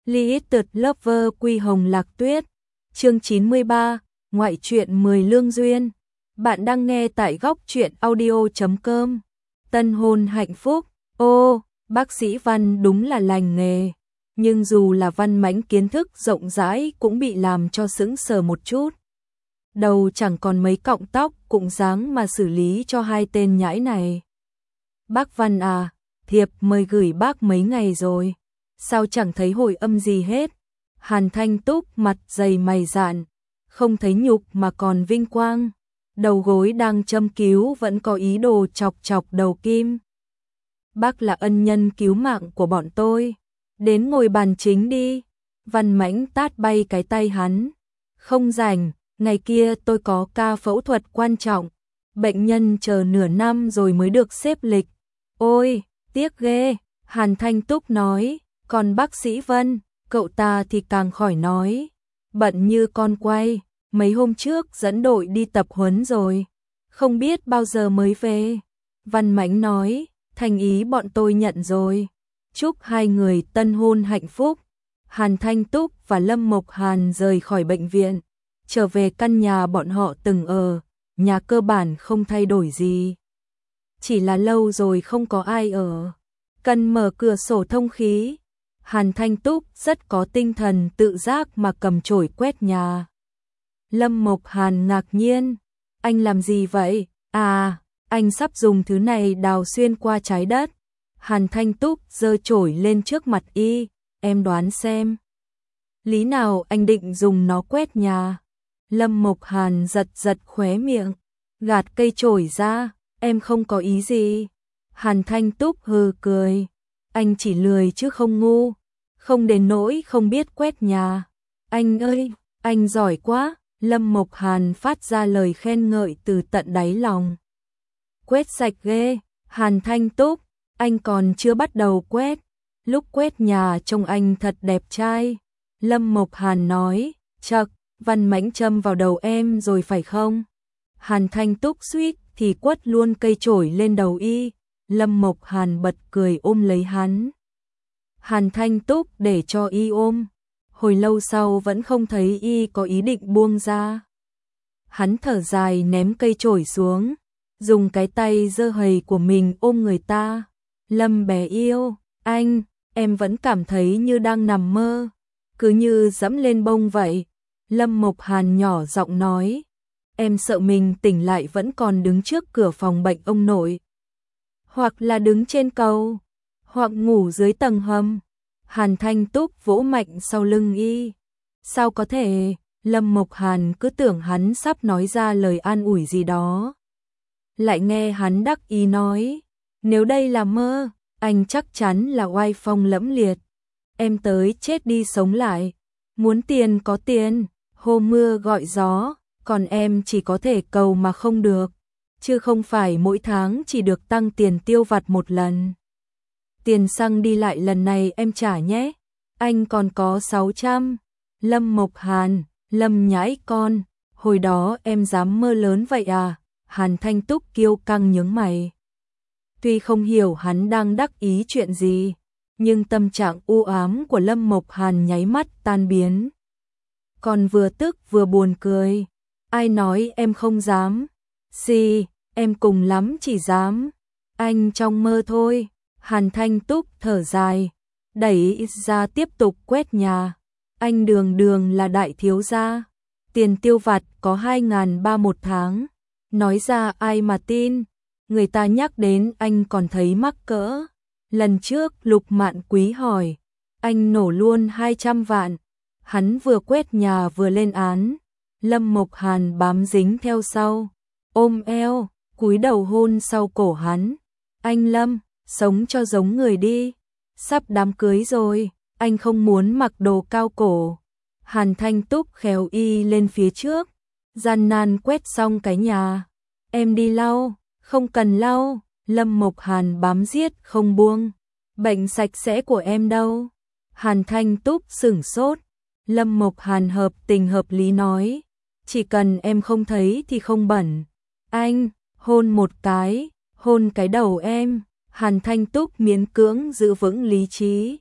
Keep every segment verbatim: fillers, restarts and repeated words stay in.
Limited Lover Quy Hồng Lạc Tuyết, chương chín mươi ba, ngoại truyện mười lương duyên. Bạn đang nghe tại góc truyện audio chấm com. Tân hôn hạnh phúc. Ô, bác sĩ Văn đúng là lành nghề, nhưng dù là Văn Mãnh kiến thức rộng rãi cũng bị làm cho sững sờ một chút. Đầu chẳng còn mấy cọng tóc cũng dáng mà xử lý cho hai tên nhãi này. Bác Văn à, thiệp mời gửi bác mấy ngày rồi, sao chẳng thấy hồi âm gì hết? Hàn Thanh Túc mặt dày mày dạn, không thấy nhục mà còn vinh quang, đầu gối đang châm cứu vẫn có ý đồ chọc chọc đầu kim. Bác là ân nhân cứu mạng của bọn tôi, đến ngồi bàn chính đi. Văn Mãnh tát bay cái tay hắn. Không rảnh, ngày kia tôi có ca phẫu thuật quan trọng, bệnh nhân chờ nửa năm rồi mới được xếp lịch. Ôi, tiếc ghê, Hàn Thanh Túc nói. Còn bác sĩ Vân, cậu ta thì càng khỏi nói, bận như con quay, mấy hôm trước dẫn đội đi tập huấn rồi, không biết bao giờ mới về. Văn Mãnh nói, thành ý bọn tôi nhận rồi, chúc hai người tân hôn hạnh phúc. Hàn Thanh Túc và Lâm Mộc Hàn rời khỏi bệnh viện, trở về căn nhà bọn họ từng ở, nhà cơ bản không thay đổi gì, chỉ là lâu rồi không có ai ở, cần mở cửa sổ thông khí. Hàn Thanh Túc rất có tinh thần tự giác mà cầm chổi quét nhà. Lâm Mộc Hàn ngạc nhiên, anh làm gì vậy? À, anh sắp dùng thứ này đào xuyên qua trái đất. Hàn Thanh Túc giơ chổi lên trước mặt y, em đoán xem. Lý nào anh định dùng nó quét nhà? Lâm Mộc Hàn giật giật khóe miệng, gạt cây chổi ra, em không có ý gì. Hàn Thanh Túc hừ cười, anh chỉ lười chứ không ngu, không đến nỗi không biết quét nhà. Anh ơi, anh giỏi quá. Lâm Mộc Hàn phát ra lời khen ngợi từ tận đáy lòng. Quét sạch ghê. Hàn Thanh Túc, anh còn chưa bắt đầu quét, lúc quét nhà trông anh thật đẹp trai. Lâm Mộc Hàn nói, chậc, Văn Mãnh châm vào đầu em rồi phải không? Hàn Thanh Túc suýt thì quất luôn cây chổi lên đầu y. Lâm Mộc Hàn bật cười ôm lấy hắn. Hàn Thanh Túc để cho y ôm, hồi lâu sau vẫn không thấy y có ý định buông ra. Hắn thở dài ném cây chổi xuống, dùng cái tay dơ hầy của mình ôm người ta. Lâm bé yêu, anh, em vẫn cảm thấy như đang nằm mơ, cứ như dẫm lên bông vậy. Lâm Mộc Hàn nhỏ giọng nói, em sợ mình tỉnh lại vẫn còn đứng trước cửa phòng bệnh ông nội, hoặc là đứng trên cầu, hoặc ngủ dưới tầng hầm. Hàn Thanh Túc vỗ mạnh sau lưng y. Sao có thể? Lâm Mộc Hàn cứ tưởng hắn sắp nói ra lời an ủi gì đó, lại nghe hắn đắc ý nói, nếu đây là mơ, anh chắc chắn là oai phong lẫm liệt. Em tới chết đi sống lại, muốn tiền có tiền, hô mưa gọi gió, còn em chỉ có thể cầu mà không được, chứ không phải mỗi tháng chỉ được tăng tiền tiêu vặt một lần. Tiền xăng đi lại lần này em trả nhé, anh còn có sáu trăm. Lâm Mộc Hàn, Lâm nhãi con, hồi đó em dám mơ lớn vậy à? Hàn Thanh Túc kiêu căng nhướng mày. Tuy không hiểu hắn đang đắc ý chuyện gì, nhưng tâm trạng u ám của Lâm Mộc Hàn nháy mắt tan biến. Còn vừa tức vừa buồn cười, ai nói em không dám? Xì, em cùng lắm chỉ dám, anh trong mơ thôi. Hàn Thanh Túc thở dài, đẩy ra tiếp tục quét nhà. Anh đường đường là đại thiếu gia, tiền tiêu vặt có hai ngàn ba một tháng, nói ra ai mà tin, người ta nhắc đến anh còn thấy mắc cỡ. Lần trước Lục Mạn Quý hỏi, anh nổ luôn hai trăm vạn, hắn vừa quét nhà vừa lên án. Lâm Mộc Hàn bám dính theo sau, ôm eo, cúi đầu hôn sau cổ hắn. Anh Lâm, sống cho giống người đi, sắp đám cưới rồi, anh không muốn mặc đồ cao cổ. Hàn Thanh Túc khéo y lên phía trước, gian nan quét xong cái nhà. Em đi lau, không cần lau. Lâm Mộc Hàn bám giết không buông, bệnh sạch sẽ của em đâu. Hàn Thanh Túc sửng sốt. Lâm Mộc Hàn hợp tình hợp lý nói, chỉ cần em không thấy thì không bẩn. Anh, hôn một cái, hôn cái đầu em. Hàn Thanh Túc miễn cưỡng giữ vững lý trí,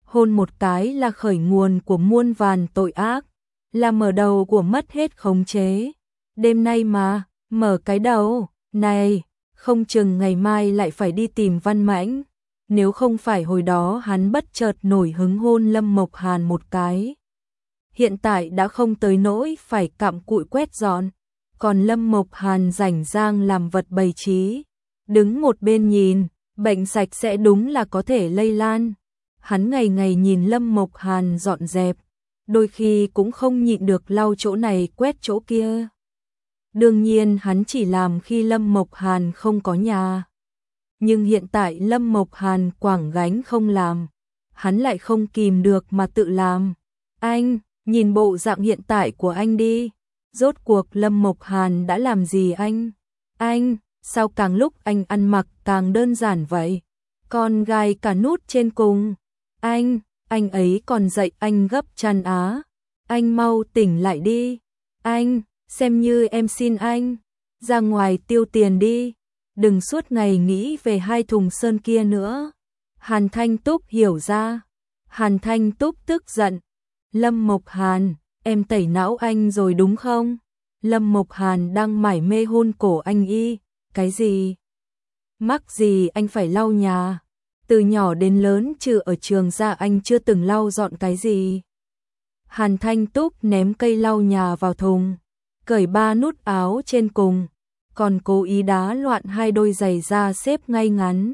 Hôn một cái là khởi nguồn của muôn vàn tội ác, là mở đầu của mất hết khống chế. Đêm nay mà, mở cái đầu, này, không chừng ngày mai lại phải đi tìm Văn Mãnh. Nếu không phải hồi đó hắn bất chợt nổi hứng hôn Lâm Mộc Hàn một cái, hiện tại đã không tới nỗi phải cặm cụi quét dọn. Còn Lâm Mộc Hàn rảnh rang làm vật bày trí, đứng một bên nhìn, bệnh sạch sẽ đúng là có thể lây lan. Hắn ngày ngày nhìn Lâm Mộc Hàn dọn dẹp, đôi khi cũng không nhịn được lau chỗ này quét chỗ kia. Đương nhiên hắn chỉ làm khi Lâm Mộc Hàn không có nhà. Nhưng hiện tại Lâm Mộc Hàn quảng gánh không làm, hắn lại không kìm được mà tự làm. Anh, nhìn bộ dạng hiện tại của anh đi. Rốt cuộc Lâm Mộc Hàn đã làm gì anh? Anh, sao càng lúc anh ăn mặc càng đơn giản vậy? Còn gài cả nút trên cùng. Anh, anh ấy còn dạy anh gấp chăn á. Anh mau tỉnh lại đi. Anh, xem như em xin anh. Ra ngoài tiêu tiền đi. Đừng suốt ngày nghĩ về hai thùng sơn kia nữa. Hàn Thanh Túc hiểu ra. Hàn Thanh Túc tức giận. Lâm Mộc Hàn, em tẩy não anh rồi đúng không? Lâm Mộc Hàn đang mải mê hôn cổ anh y. Cái gì? Mắc gì anh phải lau nhà? Từ nhỏ đến lớn trừ ở trường ra anh chưa từng lau dọn cái gì. Hàn Thanh Túc ném cây lau nhà vào thùng, cởi ba nút áo trên cùng, còn cố ý đá loạn hai đôi giày ra xếp ngay ngắn.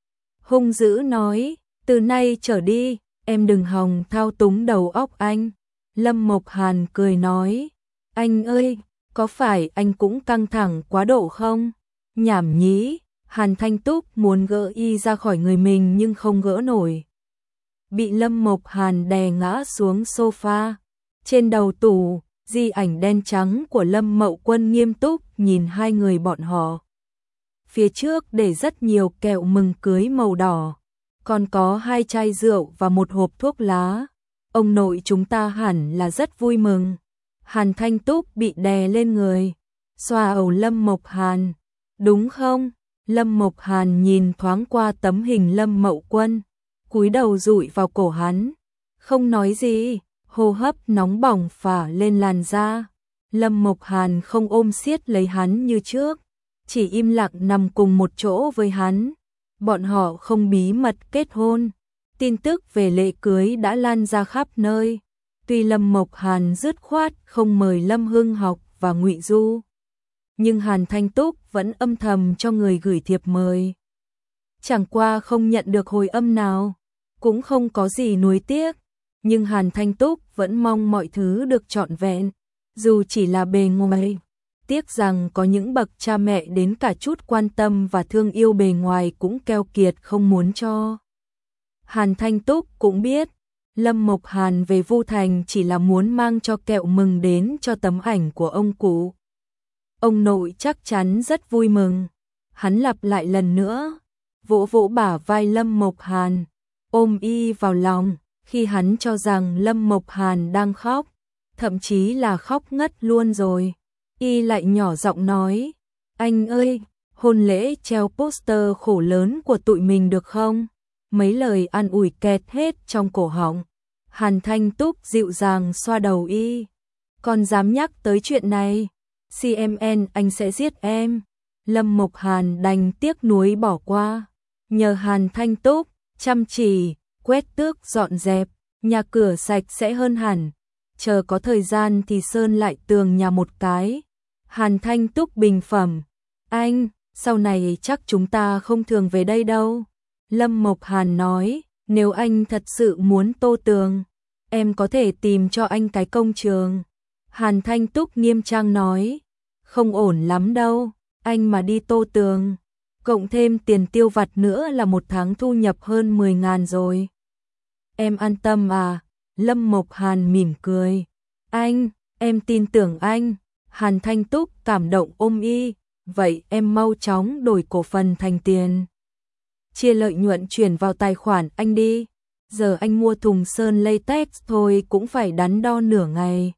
Hung dữ nói, từ nay trở đi, em đừng hòng thao túng đầu óc anh. Lâm Mộc Hàn cười nói, anh ơi, có phải anh cũng căng thẳng quá độ không? Nhảm nhí. Hàn Thanh Túc muốn gỡ y ra khỏi người mình nhưng không gỡ nổi. Bị Lâm Mộc Hàn đè ngã xuống sofa. Trên đầu tủ, di ảnh đen trắng của Lâm Mậu Quân nghiêm túc nhìn hai người bọn họ. Phía trước để rất nhiều kẹo mừng cưới màu đỏ, còn có hai chai rượu và một hộp thuốc lá. Ông nội chúng ta hẳn là rất vui mừng. Hàn Thanh Túc bị đè lên người, xoa ầu Lâm Mộc Hàn. Đúng không? Lâm Mộc Hàn nhìn thoáng qua tấm hình Lâm Mậu Quân, cúi đầu dụi vào cổ hắn, không nói gì, hô hấp nóng bỏng phả lên làn da. Lâm Mộc Hàn không ôm siết lấy hắn như trước, chỉ im lặng nằm cùng một chỗ với hắn. Bọn họ không bí mật kết hôn, tin tức về lễ cưới đã lan ra khắp nơi. Tuy Lâm Mộc Hàn dứt khoát không mời Lâm Hưng Học và Ngụy Du, nhưng Hàn Thanh Túc vẫn âm thầm cho người gửi thiệp mời. Chẳng qua không nhận được hồi âm nào, cũng không có gì nuối tiếc, nhưng Hàn Thanh Túc vẫn mong mọi thứ được trọn vẹn, dù chỉ là bề ngoài. Tiếc rằng có những bậc cha mẹ đến cả chút quan tâm và thương yêu bề ngoài cũng keo kiệt không muốn cho. Hàn Thanh Túc cũng biết, Lâm Mộc Hàn về Vu Thành chỉ là muốn mang cho kẹo mừng đến cho tấm ảnh của ông cụ. Ông nội chắc chắn rất vui mừng. Hắn lặp lại lần nữa, vỗ vỗ bả vai Lâm Mộc Hàn, ôm y vào lòng, khi hắn cho rằng Lâm Mộc Hàn đang khóc, thậm chí là khóc ngất luôn rồi. Y lại nhỏ giọng nói, anh ơi, hôn lễ treo poster khổ lớn của tụi mình được không? Mấy lời an ủi kẹt hết trong cổ họng. Hàn Thanh Túc dịu dàng xoa đầu y, còn dám nhắc tới chuyện này, xê em en anh sẽ giết em. Lâm Mộc Hàn đành tiếc nuối bỏ qua, nhờ Hàn Thanh Túc chăm chỉ quét tước dọn dẹp, nhà cửa sạch sẽ hơn hẳn. Chờ có thời gian thì sơn lại tường nhà một cái. Hàn Thanh Túc bình phẩm, anh, sau này chắc chúng ta không thường về đây đâu. Lâm Mộc Hàn nói, nếu anh thật sự muốn tô tường, em có thể tìm cho anh cái công trường. Hàn Thanh Túc nghiêm trang nói, không ổn lắm đâu, anh mà đi tô tường, cộng thêm tiền tiêu vặt nữa là một tháng thu nhập hơn mười ngàn rồi. Em an tâm à? Lâm Mộc Hàn mỉm cười, anh, em tin tưởng anh. Hàn Thanh Túc cảm động ôm y, vậy em mau chóng đổi cổ phần thành tiền, chia lợi nhuận chuyển vào tài khoản anh đi. Giờ anh mua thùng sơn latex thôi cũng phải đắn đo nửa ngày.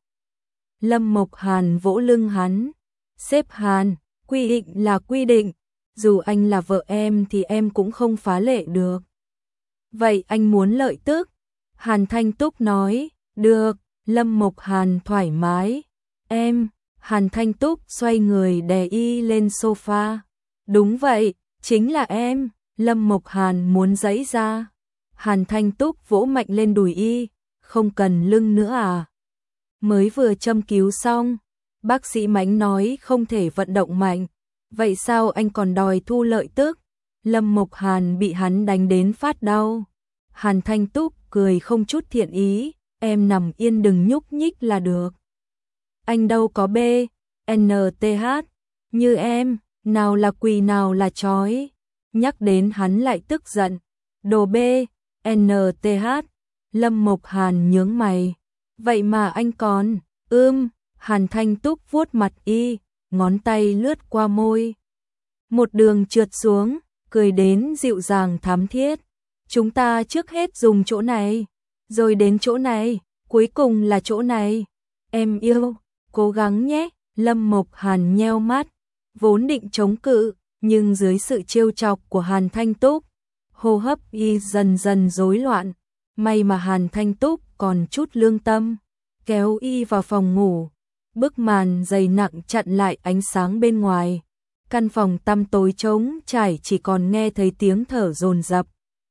Lâm Mộc Hàn vỗ lưng hắn, sếp Hàn, quy định là quy định, dù anh là vợ em thì em cũng không phá lệ được. Vậy anh muốn lợi tức, Hàn Thanh Túc nói, được, Lâm Mộc Hàn thoải mái. Em, Hàn Thanh Túc xoay người đè y lên sofa. Đúng vậy, chính là em, Lâm Mộc Hàn muốn giãy ra. Hàn Thanh Túc vỗ mạnh lên đùi y, không cần lưng nữa à? Mới vừa châm cứu xong, bác sĩ Mãnh nói không thể vận động mạnh. Vậy sao anh còn đòi thu lợi tức? Lâm Mộc Hàn bị hắn đánh đến phát đau. Hàn Thanh Túc cười không chút thiện ý, em nằm yên đừng nhúc nhích là được. Anh đâu có B, N, T, H, như em, nào là quỳ nào là chói. Nhắc đến hắn lại tức giận. Đồ B, N, T, H, Lâm Mộc Hàn nhướng mày. Vậy mà anh còn, ưm, Hàn Thanh Túc vuốt mặt y, ngón tay lướt qua môi. Một đường trượt xuống, cười đến dịu dàng thắm thiết. Chúng ta trước hết dùng chỗ này, rồi đến chỗ này, cuối cùng là chỗ này. Em yêu, cố gắng nhé. Lâm Mộc Hàn nheo mắt, vốn định chống cự, nhưng dưới sự trêu chọc của Hàn Thanh Túc, hô hấp y dần dần rối loạn. May mà Hàn Thanh Túc còn chút lương tâm, kéo y vào phòng ngủ. Bức màn dày nặng chặn lại ánh sáng bên ngoài. Căn phòng tăm tối trống trải, chỉ còn nghe thấy tiếng thở dồn dập.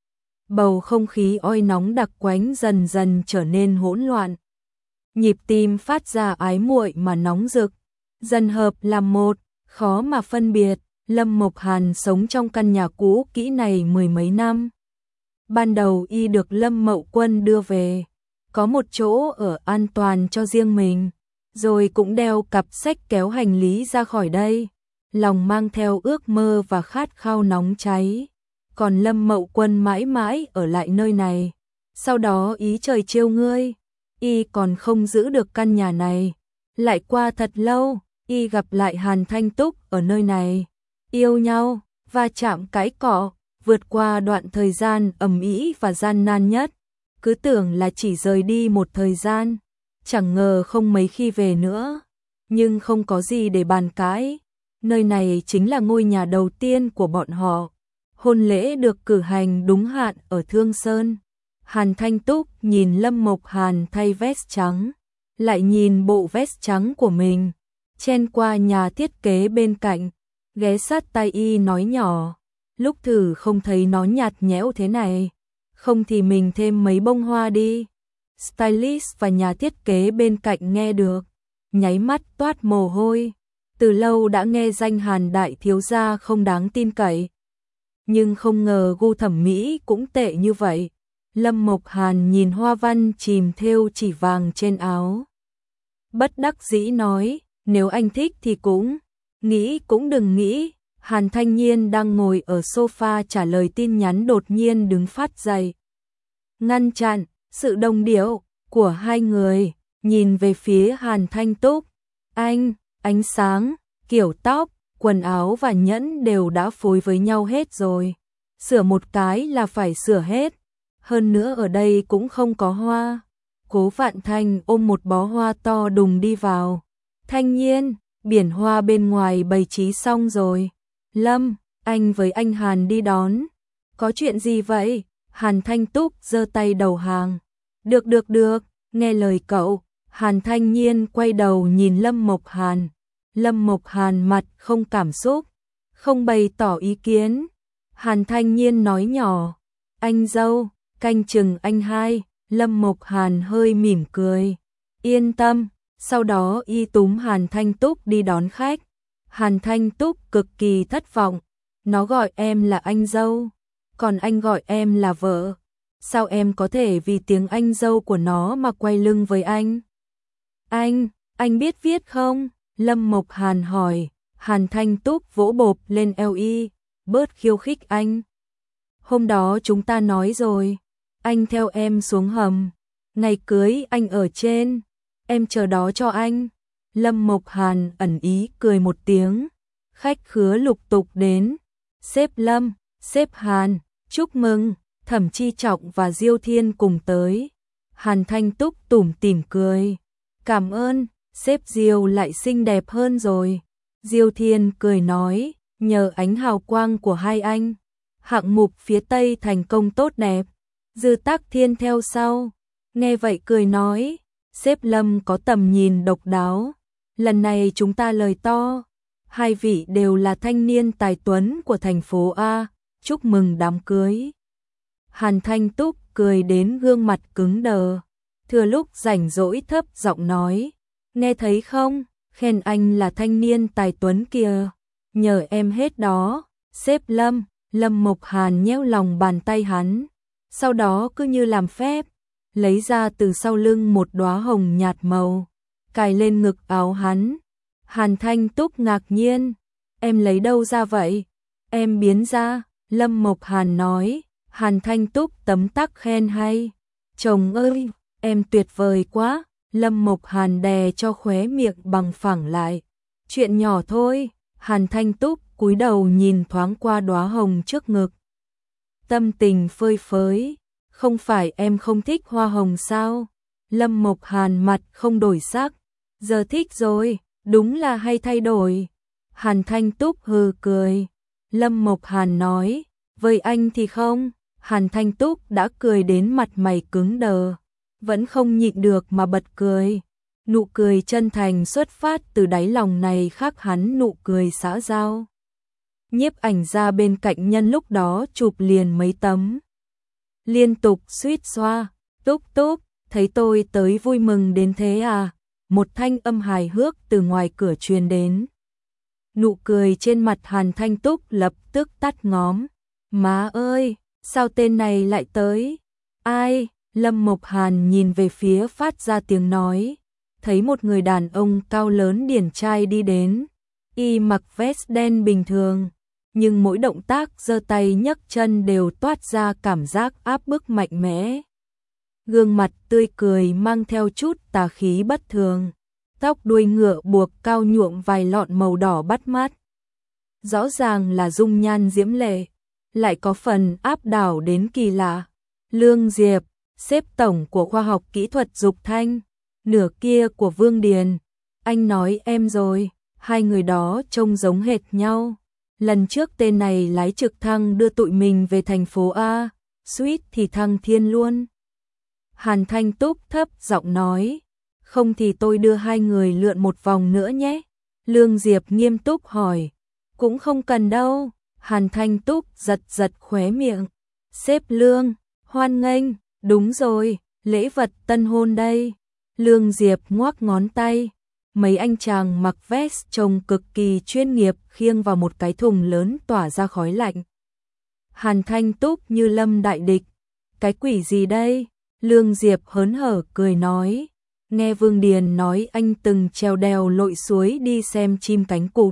Bầu không khí oi nóng đặc quánh dần dần trở nên hỗn loạn. Nhịp tim phát ra ái muội mà nóng rực, dần hợp làm một, khó mà phân biệt. Lâm Mộc Hàn sống trong căn nhà cũ kỹ này mười mấy năm. Ban đầu y được Lâm Mậu Quân đưa về, có một chỗ ở an toàn cho riêng mình, rồi cũng đeo cặp sách kéo hành lý ra khỏi đây, lòng mang theo ước mơ và khát khao nóng cháy. Còn Lâm Mậu Quân mãi mãi ở lại nơi này. Sau đó ý trời trêu ngươi, y còn không giữ được căn nhà này. Lại qua thật lâu, y gặp lại Hàn Thanh Túc ở nơi này. Yêu nhau, va chạm cãi cọ, vượt qua đoạn thời gian ầm ĩ và gian nan nhất. Cứ tưởng là chỉ rời đi một thời gian, chẳng ngờ không mấy khi về nữa. Nhưng không có gì để bàn cãi. Nơi này chính là ngôi nhà đầu tiên của bọn họ. Hôn lễ được cử hành đúng hạn ở Thương Sơn. Hàn Thanh Túc nhìn Lâm Mộc Hàn thay vest trắng, lại nhìn bộ vest trắng của mình, chen qua nhà thiết kế bên cạnh, ghé sát tai y nói nhỏ, lúc thử không thấy nó nhạt nhẽo thế này, không thì mình thêm mấy bông hoa đi. Stylist và nhà thiết kế bên cạnh nghe được, nháy mắt toát mồ hôi. Từ lâu đã nghe danh Hàn đại thiếu gia không đáng tin cậy, nhưng không ngờ gu thẩm mỹ cũng tệ như vậy. Lâm Mộc Hàn nhìn hoa văn chìm thêu chỉ vàng trên áo, bất đắc dĩ nói, nếu anh thích thì cũng, nghĩ cũng đừng nghĩ. Hàn Thanh Nhiên đang ngồi ở sofa trả lời tin nhắn đột nhiên đứng phát dậy, ngăn chặn sự đồng điệu của hai người, nhìn về phía Hàn Thanh Túc. Anh, ánh sáng, kiểu tóc, quần áo và nhẫn đều đã phối với nhau hết rồi. Sửa một cái là phải sửa hết. Hơn nữa ở đây cũng không có hoa. Cố Vạn Thanh ôm một bó hoa to đùng đi vào. Thanh Nhiên, biển hoa bên ngoài bày trí xong rồi. Lâm, anh với anh Hàn đi đón. Có chuyện gì vậy? Hàn Thanh Túc giơ tay đầu hàng. Được được được, nghe lời cậu. Hàn Thanh Nhiên quay đầu nhìn Lâm Mộc Hàn. Lâm Mộc Hàn mặt không cảm xúc, không bày tỏ ý kiến. Hàn Thanh Nhiên nói nhỏ, anh dâu, canh chừng anh hai. Lâm Mộc Hàn hơi mỉm cười, yên tâm. Sau đó y túm Hàn Thanh Túc đi đón khách. Hàn Thanh Túc cực kỳ thất vọng, nó gọi em là anh dâu, còn anh gọi em là vợ. Sao em có thể vì tiếng anh dâu của nó mà quay lưng với anh? Anh, anh biết viết không? Lâm Mộc Hàn hỏi. Hàn Thanh Túc vỗ bộp lên eo y, bớt khiêu khích anh. Hôm đó chúng ta nói rồi, anh theo em xuống hầm, ngày cưới anh ở trên, em chờ đó cho anh. Lâm Mộc Hàn ẩn ý cười một tiếng, khách khứa lục tục đến. Sếp Lâm, sếp Hàn, chúc mừng. Thẩm Chi Trọng và Diêu Thiên cùng tới. Hàn Thanh Túc tủm tỉm cười, cảm ơn, sếp Diêu lại xinh đẹp hơn rồi. Diêu Thiên cười nói, nhờ ánh hào quang của hai anh, hạng mục phía Tây thành công tốt đẹp. Dư Tắc Thiên theo sau, nghe vậy cười nói, sếp Lâm có tầm nhìn độc đáo, lần này chúng ta lời to, hai vị đều là thanh niên tài tuấn của thành phố A, chúc mừng đám cưới. Hàn Thanh Túc cười đến gương mặt cứng đờ, thừa lúc rảnh rỗi thấp giọng nói, nghe thấy không, khen anh là thanh niên tài tuấn kìa, nhờ em hết đó, sếp Lâm. Lâm Mộc Hàn nhéo lòng bàn tay hắn, sau đó cứ như làm phép, lấy ra từ sau lưng một đóa hồng nhạt màu, cài lên ngực áo hắn. Hàn Thanh Túc ngạc nhiên, em lấy đâu ra vậy? Em biến ra, Lâm Mộc Hàn nói. Hàn Thanh Túc tấm tắc khen hay, chồng ơi, em tuyệt vời quá. Lâm Mộc Hàn đè cho khóe miệng bằng phẳng lại, chuyện nhỏ thôi. Hàn Thanh Túc cúi đầu nhìn thoáng qua đóa hồng trước ngực, tâm tình phơi phới, không phải em không thích hoa hồng sao? Lâm Mộc Hàn mặt không đổi sắc, giờ thích rồi, đúng là hay thay đổi. Hàn Thanh Túc hừ cười, Lâm Mộc Hàn nói, với anh thì không. Hàn Thanh Túc đã cười đến mặt mày cứng đờ, vẫn không nhịn được mà bật cười. Nụ cười chân thành xuất phát từ đáy lòng này khác hắn nụ cười xã giao. Nhiếp ảnh ra bên cạnh nhân lúc đó chụp liền mấy tấm, liên tục suýt xoa, Túc Túc, thấy tôi tới vui mừng đến thế à? Một thanh âm hài hước từ ngoài cửa truyền đến. Nụ cười trên mặt Hàn Thanh Túc lập tức tắt ngóm. Má ơi, sao tên này lại tới? Ai? Lâm Mộc Hàn nhìn về phía phát ra tiếng nói, thấy một người đàn ông cao lớn điển trai đi đến, y mặc vest đen bình thường, nhưng mỗi động tác giơ tay nhấc chân đều toát ra cảm giác áp bức mạnh mẽ. Gương mặt tươi cười mang theo chút tà khí bất thường, tóc đuôi ngựa buộc cao nhuộm vài lọn màu đỏ bắt mắt. Rõ ràng là dung nhan diễm lệ, lại có phần áp đảo đến kỳ lạ. Lương Diệp, xếp tổng của khoa học kỹ thuật Dục Thanh, nửa kia của Vương Điền. Anh nói em rồi, hai người đó trông giống hệt nhau. Lần trước tên này lái trực thăng đưa tụi mình về thành phố A, suýt thì thăng thiên luôn. Hàn Thanh Túc thấp giọng nói, không thì tôi đưa hai người lượn một vòng nữa nhé. Lương Diệp nghiêm túc hỏi, cũng không cần đâu. Hàn Thanh Túc giật giật khóe miệng, sếp Lương, hoan nghênh, đúng rồi, lễ vật tân hôn đây. Lương Diệp ngoắc ngón tay, mấy anh chàng mặc vest trông cực kỳ chuyên nghiệp khiêng vào một cái thùng lớn tỏa ra khói lạnh. Hàn Thanh Túc như lâm đại địch, cái quỷ gì đây? Lương Diệp hớn hở cười nói, nghe Vương Điền nói anh từng trèo đèo lội suối đi xem chim cánh cụt.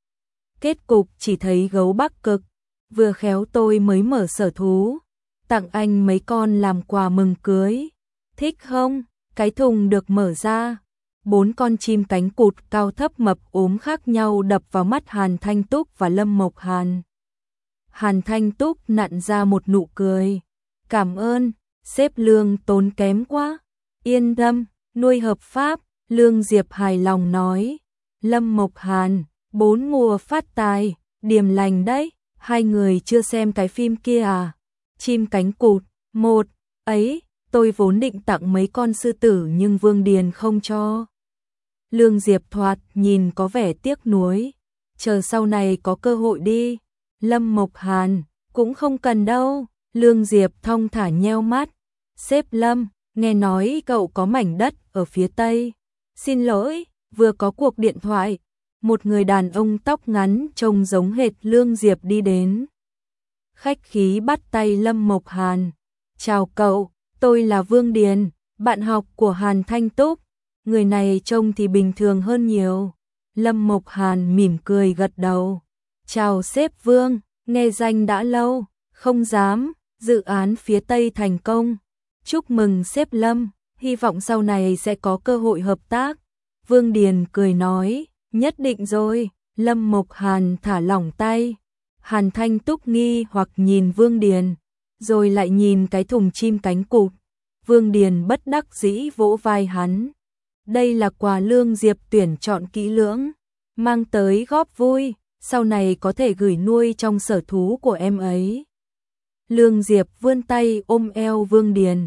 Kết cục chỉ thấy gấu Bắc Cực, vừa khéo tôi mới mở sở thú, tặng anh mấy con làm quà mừng cưới. Thích không? Cái thùng được mở ra, bốn con chim cánh cụt cao thấp mập ốm khác nhau đập vào mắt Hàn Thanh Túc và Lâm Mộc Hàn. Hàn Thanh Túc nặn ra một nụ cười, cảm ơn, sếp Lương tốn kém quá. Yên tâm, nuôi hợp pháp. Lương Diệp hài lòng nói. Lâm Mộc Hàn, bốn mùa phát tài, điềm lành đấy. Hai người chưa xem cái phim kia à? Chim cánh cụt, một, ấy, tôi vốn định tặng mấy con sư tử nhưng Vương Điền không cho. Lương Diệp thoạt nhìn có vẻ tiếc nuối, chờ sau này có cơ hội đi. Lâm Mộc Hàn, cũng không cần đâu. Lương Diệp thong thả nheo mắt, sếp Lâm, nghe nói cậu có mảnh đất ở phía Tây. Xin lỗi, vừa có cuộc điện thoại. Một người đàn ông tóc ngắn trông giống hệt Lương Diệp đi đến, khách khí bắt tay Lâm Mộc Hàn. Chào cậu, tôi là Vương Điền, bạn học của Hàn Thanh Túc. Người này trông thì bình thường hơn nhiều. Lâm Mộc Hàn mỉm cười gật đầu. Chào sếp Vương, nghe danh đã lâu, không dám, dự án phía Tây thành công. Chúc mừng sếp Lâm, hy vọng sau này sẽ có cơ hội hợp tác. Vương Điền cười nói, nhất định rồi. Lâm Mộc Hàn thả lỏng tay. Hàn Thanh Túc nghi hoặc nhìn Vương Điền, rồi lại nhìn cái thùng chim cánh cụt. Vương Điền bất đắc dĩ vỗ vai hắn. Đây là quà Lương Diệp tuyển chọn kỹ lưỡng, mang tới góp vui, sau này có thể gửi nuôi trong sở thú của em ấy. Lương Diệp vươn tay ôm eo Vương Điền,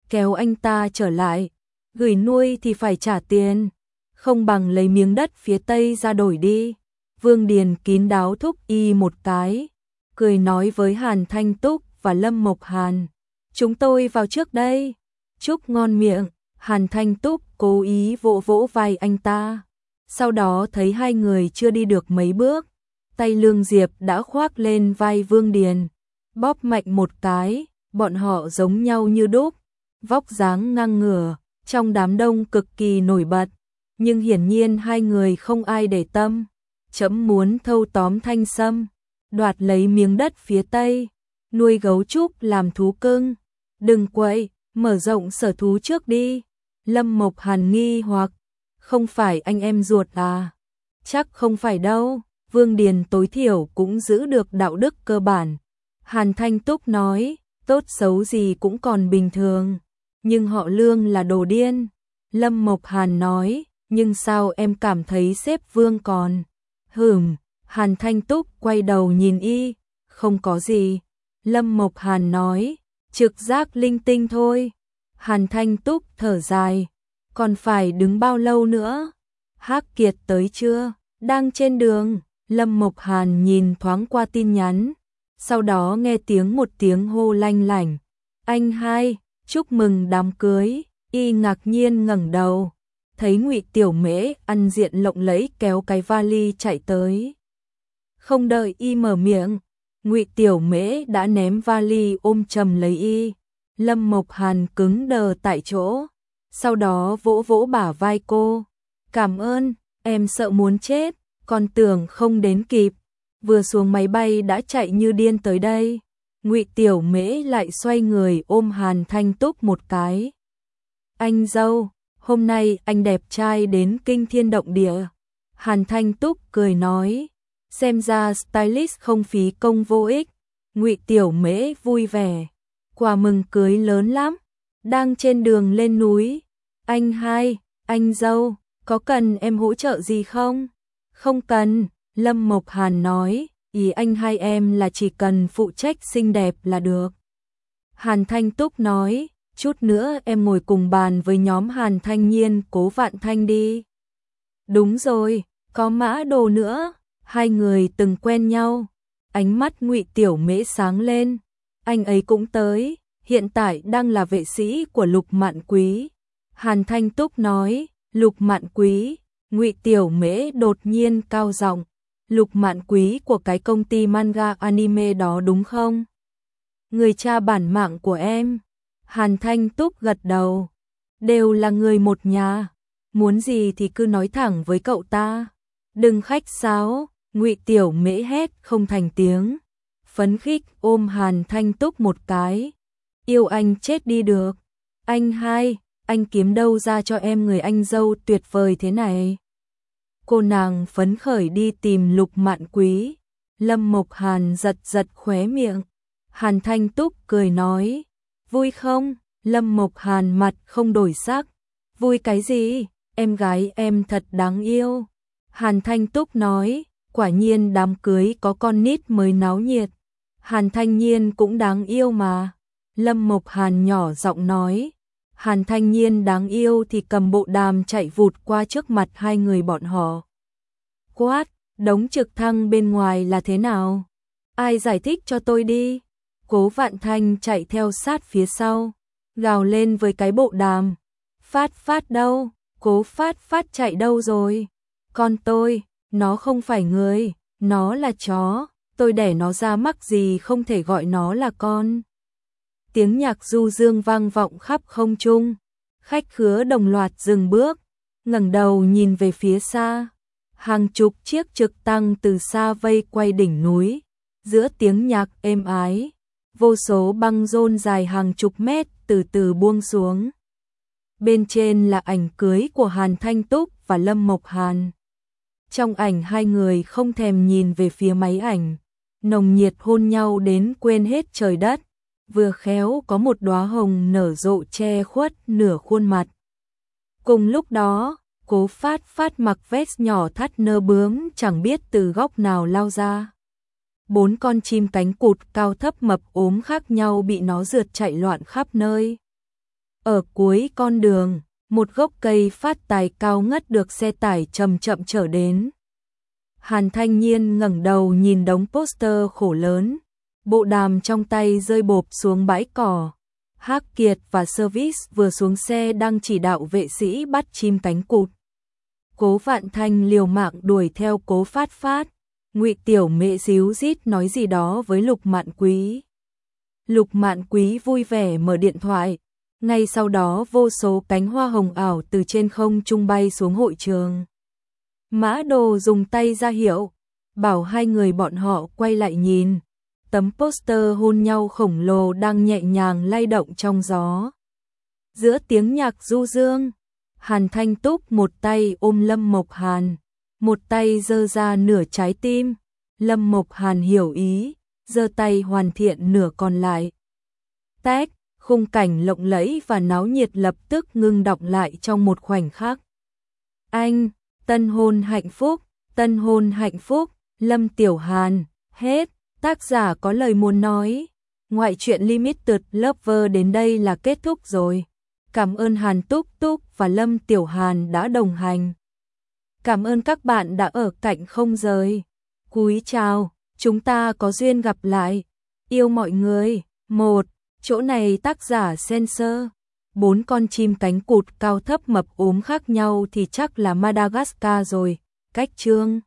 kéo anh ta trở lại, gửi nuôi thì phải trả tiền, không bằng lấy miếng đất phía tây ra đổi đi. Vương Điền kín đáo thúc y một cái, cười nói với Hàn Thanh Túc và Lâm Mộc Hàn, chúng tôi vào trước đây. Chúc ngon miệng. Hàn Thanh Túc cố ý vỗ vỗ vai anh ta. Sau đó thấy hai người chưa đi được mấy bước, tay Lương Diệp đã khoác lên vai Vương Điền, bóp mạnh một cái, bọn họ giống nhau như đúc, vóc dáng ngang ngửa, trong đám đông cực kỳ nổi bật, nhưng hiển nhiên hai người không ai để tâm. Chấm muốn thâu tóm Thanh Sâm, đoạt lấy miếng đất phía tây, nuôi gấu trúc làm thú cưng. Đừng quậy, mở rộng sở thú trước đi. Lâm Mộc Hàn nghi hoặc, không phải anh em ruột à? Chắc không phải đâu, Vương Điền tối thiểu cũng giữ được đạo đức cơ bản. Hàn Thanh Túc nói, tốt xấu gì cũng còn bình thường, nhưng họ Lương là đồ điên. Lâm Mộc Hàn nói, nhưng sao em cảm thấy sếp Vương còn... Hửm, Hàn Thanh Túc quay đầu nhìn y, không có gì. Lâm Mộc Hàn nói, trực giác linh tinh thôi. Hàn Thanh Túc thở dài, còn phải đứng bao lâu nữa? Hắc Kiệt tới chưa? Đang trên đường. Lâm Mộc Hàn nhìn thoáng qua tin nhắn, sau đó nghe tiếng một tiếng hô lanh lảnh. Anh hai, chúc mừng đám cưới. Y ngạc nhiên ngẩng đầu, thấy Ngụy Tiểu Mễ ăn diện lộng lẫy kéo cái vali chạy tới. Không đợi y mở miệng, Ngụy Tiểu Mễ đã ném vali ôm chầm lấy y. Lâm Mộc Hàn cứng đờ tại chỗ, sau đó vỗ vỗ bả vai cô. Cảm ơn, em sợ muốn chết, còn tưởng không đến kịp. Vừa xuống máy bay đã chạy như điên tới đây. Ngụy Tiểu Mễ lại xoay người ôm Hàn Thanh Túc một cái. Anh dâu, hôm nay anh đẹp trai đến kinh thiên động địa. Hàn Thanh Túc cười nói, xem ra stylist không phí công vô ích. Ngụy Tiểu Mễ vui vẻ, quà mừng cưới lớn lắm, đang trên đường lên núi. Anh hai, anh dâu, có cần em hỗ trợ gì không? Không cần, Lâm Mộc Hàn nói, ý anh hai em là chỉ cần phụ trách xinh đẹp là được. Hàn Thanh Túc nói, chút nữa em ngồi cùng bàn với nhóm Hàn Thanh Nhiên Cố Vạn Thanh đi. Đúng rồi, có Mã Đồ nữa, hai người từng quen nhau. Ánh mắt Ngụy Tiểu Mễ sáng lên, anh ấy cũng tới, hiện tại đang là vệ sĩ của Lục Mạn Quý. Hàn Thanh Túc nói, Lục Mạn Quý. Ngụy Tiểu Mễ đột nhiên cao giọng, Lục Mạn Quý của cái công ty manga anime đó đúng không? Người cha bản mạng của em. Hàn Thanh Túc gật đầu, đều là người một nhà, muốn gì thì cứ nói thẳng với cậu ta, đừng khách sáo. Ngụy Tiểu Mễ hét không thành tiếng, phấn khích ôm Hàn Thanh Túc một cái, yêu anh chết đi được. Anh hai, anh kiếm đâu ra cho em người anh dâu tuyệt vời thế này? Cô nàng phấn khởi đi tìm Lục Mạn Quý. Lâm Mộc Hàn giật giật khóe miệng. Hàn Thanh Túc cười nói, vui không? Lâm Mộc Hàn mặt không đổi sắc, vui cái gì, em gái em thật đáng yêu. Hàn Thanh Túc nói, quả nhiên đám cưới có con nít mới náo nhiệt. Hàn Thanh Nhiên cũng đáng yêu mà. Lâm Mộc Hàn nhỏ giọng nói, Hàn Thanh Nhiên đáng yêu thì cầm bộ đàm chạy vụt qua trước mặt hai người bọn họ. Quát, đống trực thăng bên ngoài là thế nào? Ai giải thích cho tôi đi. Cố Vạn Thanh chạy theo sát phía sau, gào lên với cái bộ đàm. Phát Phát đâu? Cố Phát Phát chạy đâu rồi? Con tôi, nó không phải người, nó là chó, tôi đẻ nó ra mắc gì không thể gọi nó là con. Tiếng nhạc du dương vang vọng khắp không trung, khách khứa đồng loạt dừng bước, ngẩng đầu nhìn về phía xa. Hàng chục chiếc trực tăng từ xa vây quay đỉnh núi, giữa tiếng nhạc êm ái, vô số băng rôn dài hàng chục mét từ từ buông xuống. Bên trên là ảnh cưới của Hàn Thanh Túc và Lâm Mộc Hàn. Trong ảnh hai người không thèm nhìn về phía máy ảnh, nồng nhiệt hôn nhau đến quên hết trời đất, vừa khéo có một đóa hồng nở rộ che khuất nửa khuôn mặt. Cùng lúc đó, Cố Phát Phát mặc vest nhỏ thắt nơ bướm chẳng biết từ góc nào lao ra. Bốn con chim cánh cụt cao thấp mập ốm khác nhau bị nó rượt chạy loạn khắp nơi. Ở cuối con đường, một gốc cây phát tài cao ngất được xe tải chậm chậm chở đến. Hàn Thanh Nhiên ngẩng đầu nhìn đống poster khổ lớn, bộ đàm trong tay rơi bộp xuống bãi cỏ. Hắc Kiệt và Service vừa xuống xe đang chỉ đạo vệ sĩ bắt chim cánh cụt. Cố Vạn Thanh liều mạng đuổi theo Cố Phát Phát. Ngụy Tiểu Mễ díu dít nói gì đó với Lục Mạn Quý. Lục Mạn Quý vui vẻ mở điện thoại. Ngay sau đó vô số cánh hoa hồng ảo từ trên không trung bay xuống hội trường. Mã Đồ dùng tay ra hiệu, bảo hai người bọn họ quay lại nhìn. Tấm poster hôn nhau khổng lồ đang nhẹ nhàng lay động trong gió. Giữa tiếng nhạc du dương, Hàn Thanh Túc một tay ôm Lâm Mộc Hàn, một tay giơ ra nửa trái tim. Lâm Mộc Hàn hiểu ý, giơ tay hoàn thiện nửa còn lại. Tách, khung cảnh lộng lẫy và náo nhiệt lập tức ngưng đọng lại trong một khoảnh khắc. Anh, tân hôn hạnh phúc, tân hôn hạnh phúc, Lâm Tiểu Hàn, hết. Tác giả có lời muốn nói. Ngoại truyện Limited Lover đến đây là kết thúc rồi. Cảm ơn Hàn Túc Túc và Lâm Tiểu Hàn đã đồng hành. Cảm ơn các bạn đã ở cạnh không rời. Cúi chào, chúng ta có duyên gặp lại. Yêu mọi người. Một, chỗ này tác giả censor. Bốn con chim cánh cụt cao thấp mập ốm khác nhau thì chắc là Madagascar rồi. Cách chương